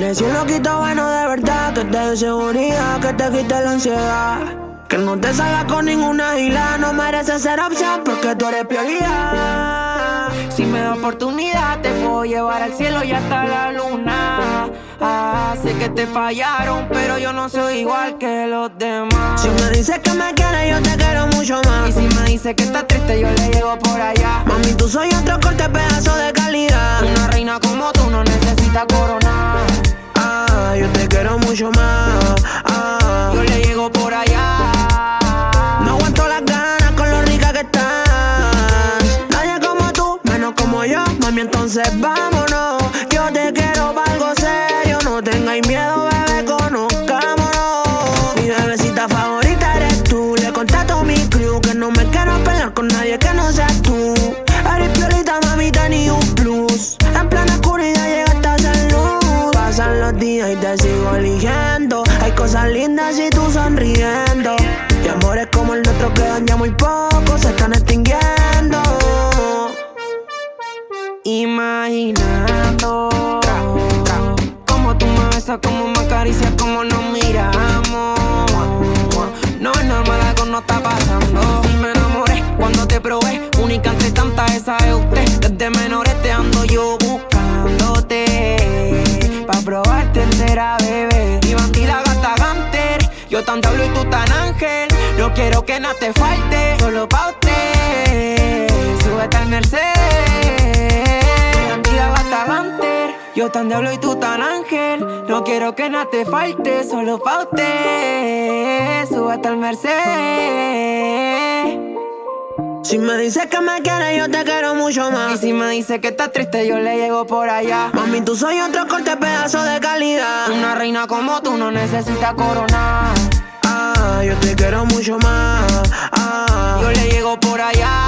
Si un loquito bueno de verdad, que te dé seguridad, que te quite la ansiedad. Que no te salga con ninguna isla, no mereces ser opción porque tú eres prioridad. Si me da oportunidad, te puedo llevar al cielo y hasta la luna. Sé que te fallaron, pero yo no soy igual que los demás. Si me dices que me quieres, yo te quiero mucho más. Y si me dices que estás triste, yo le llego por allá. Mami, tú soy otro corte, pedazo de calidad. Una reina como tú no necesita coronar. Yo te quiero mucho más. Yo le llego por allá. No aguanto las ganas con lo rica que estás. Nadie como tú, menos como yo. Mami, entonces vámonos. Yo te quiero para algo serio. No tengáis miedo, bebé, conozcámonos. Mi bebecita favorita eres tú. Le conté a todo mi crew que no me quiero pelear con nadie que no seas tú. Eres piolita, mamita, ni un plus. En plena oscuridad llegaste a hacer luz. Pasan los días y te sigo eligiendo. Hay cosas lindas y tú sonriendo. Y amores como el nuestro quedan ya muy pocos, se están extinguiendo. Imaginando cómo tú me besas, cómo me acaricias, cómo nos miramos. No es normal, algo no está pasando. Si me enamoré cuando te probé, única entre tantas, esa es usted. Desde menores te ando yo buscándote, pa' probarte entera, bebé. Y bandida gata ganter, yo tan diablo y tú tan ángel. No quiero que nada te falte, solo pa' usted. Súbete al Mercedes, bandida gata ganter. Yo tan diablo y tú tan ángel. No quiero que nada te falte, solo pa' usted. Súbete al Mercedes. Si me dices que me quieres, yo te quiero mucho más. Y si me dices que estás triste, yo le llego por allá. Mami, tú soy otro corte, pedazo de calidad. Una reina como tú no necesita coronar. Yo te quiero mucho más. Yo le llego por allá.